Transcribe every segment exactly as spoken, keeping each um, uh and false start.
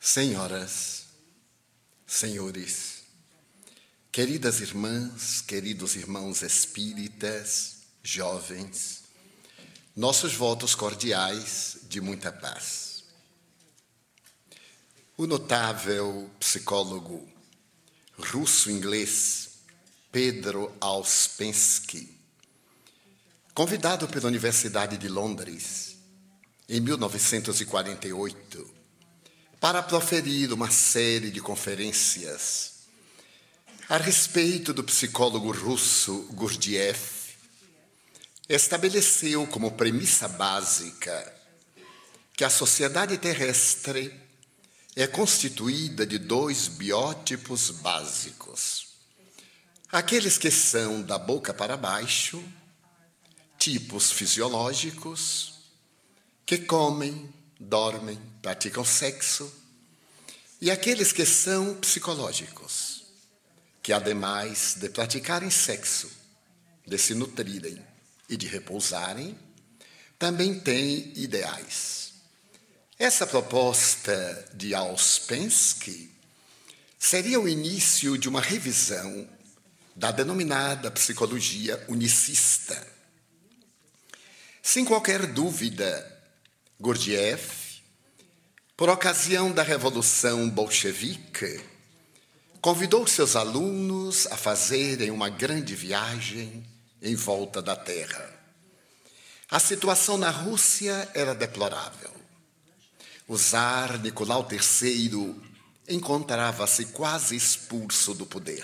Senhoras, senhores, queridas irmãs, queridos irmãos espíritas, jovens, nossos votos cordiais de muita paz. O notável psicólogo russo-inglês Pedro Ouspensky, convidado pela Universidade de Londres em mil novecentos e quarenta e oito para proferir uma série de conferências a respeito do psicólogo russo Gurdjieff, estabeleceu como premissa básica que a sociedade terrestre é constituída de dois biótipos básicos. Aqueles que são da boca para baixo, tipos fisiológicos, que comem, dormem, praticam sexo, e aqueles que são psicológicos, que ademais de praticarem sexo, de se nutrirem e de repousarem, também têm ideais. Essa proposta de Ouspensky seria o início de uma revisão da denominada psicologia unicista. Sem qualquer dúvida, Gurdjieff, por ocasião da Revolução Bolchevique, convidou seus alunos a fazerem uma grande viagem em volta da Terra. A situação na Rússia era deplorável. O czar Nicolau terceiro encontrava-se quase expulso do poder.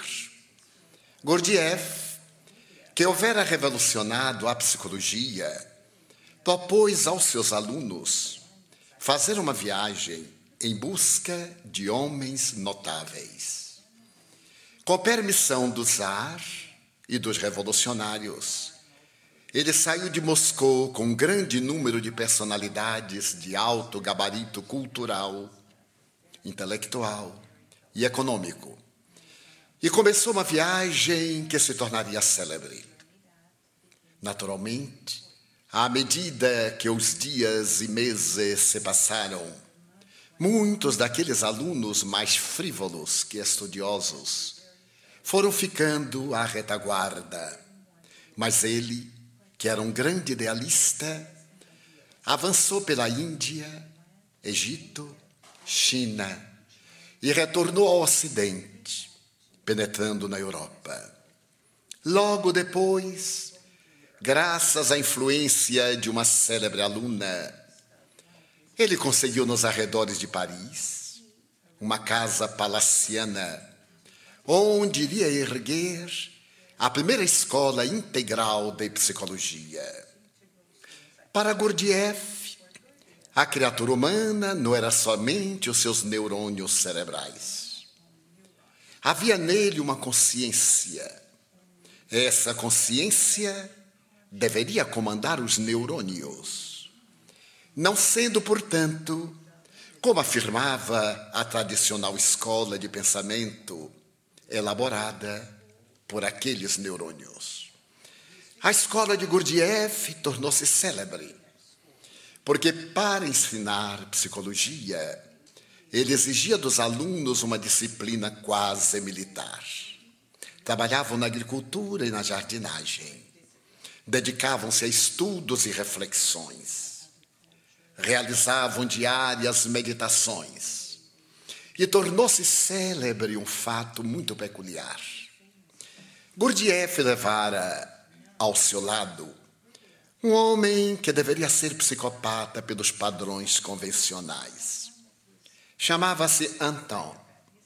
Gurdjieff, que houvera revolucionado a psicologia, propôs aos seus alunos fazer uma viagem em busca de homens notáveis. Com permissão do czar e dos revolucionários, ele saiu de Moscou com um grande número de personalidades de alto gabarito cultural, intelectual e econômico, e começou uma viagem que se tornaria célebre. Naturalmente, à medida que os dias e meses se passaram, muitos daqueles alunos mais frívolos que estudiosos foram ficando à retaguarda. Mas ele, que era um grande idealista, avançou pela Índia, Egito, China e retornou ao Ocidente, penetrando na Europa. Logo depois, graças à influência de uma célebre aluna, ele conseguiu nos arredores de Paris uma casa palaciana, onde iria erguer a primeira escola integral de psicologia. Para Gurdjieff, a criatura humana não era somente os seus neurônios cerebrais. Havia nele uma consciência. Essa consciência deveria comandar os neurônios, não sendo, portanto, como afirmava a tradicional escola de pensamento, elaborada por aqueles neurônios. A escola de Gurdjieff tornou-se célebre, porque para ensinar psicologia, ele exigia dos alunos uma disciplina quase militar. Trabalhavam na agricultura e na jardinagem. Dedicavam-se a estudos e reflexões. Realizavam diárias meditações. E tornou-se célebre um fato muito peculiar. Gurdjieff levara ao seu lado um homem que deveria ser psicopata pelos padrões convencionais. Chamava-se Anton.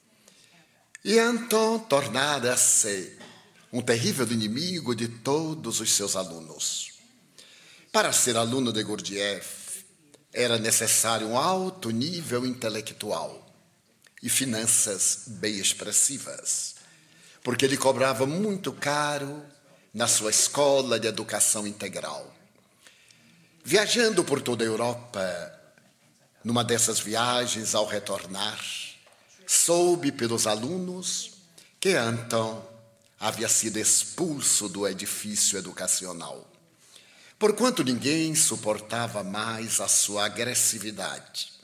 E Anton tornara-se um terrível inimigo de todos os seus alunos. Para ser aluno de Gurdjieff, era necessário um alto nível intelectual e finanças bem expressivas, porque ele cobrava muito caro na sua escola de educação integral. Viajando por toda a Europa, numa dessas viagens, ao retornar, soube pelos alunos que Anton havia sido expulso do edifício educacional, porquanto ninguém suportava mais a sua agressividade.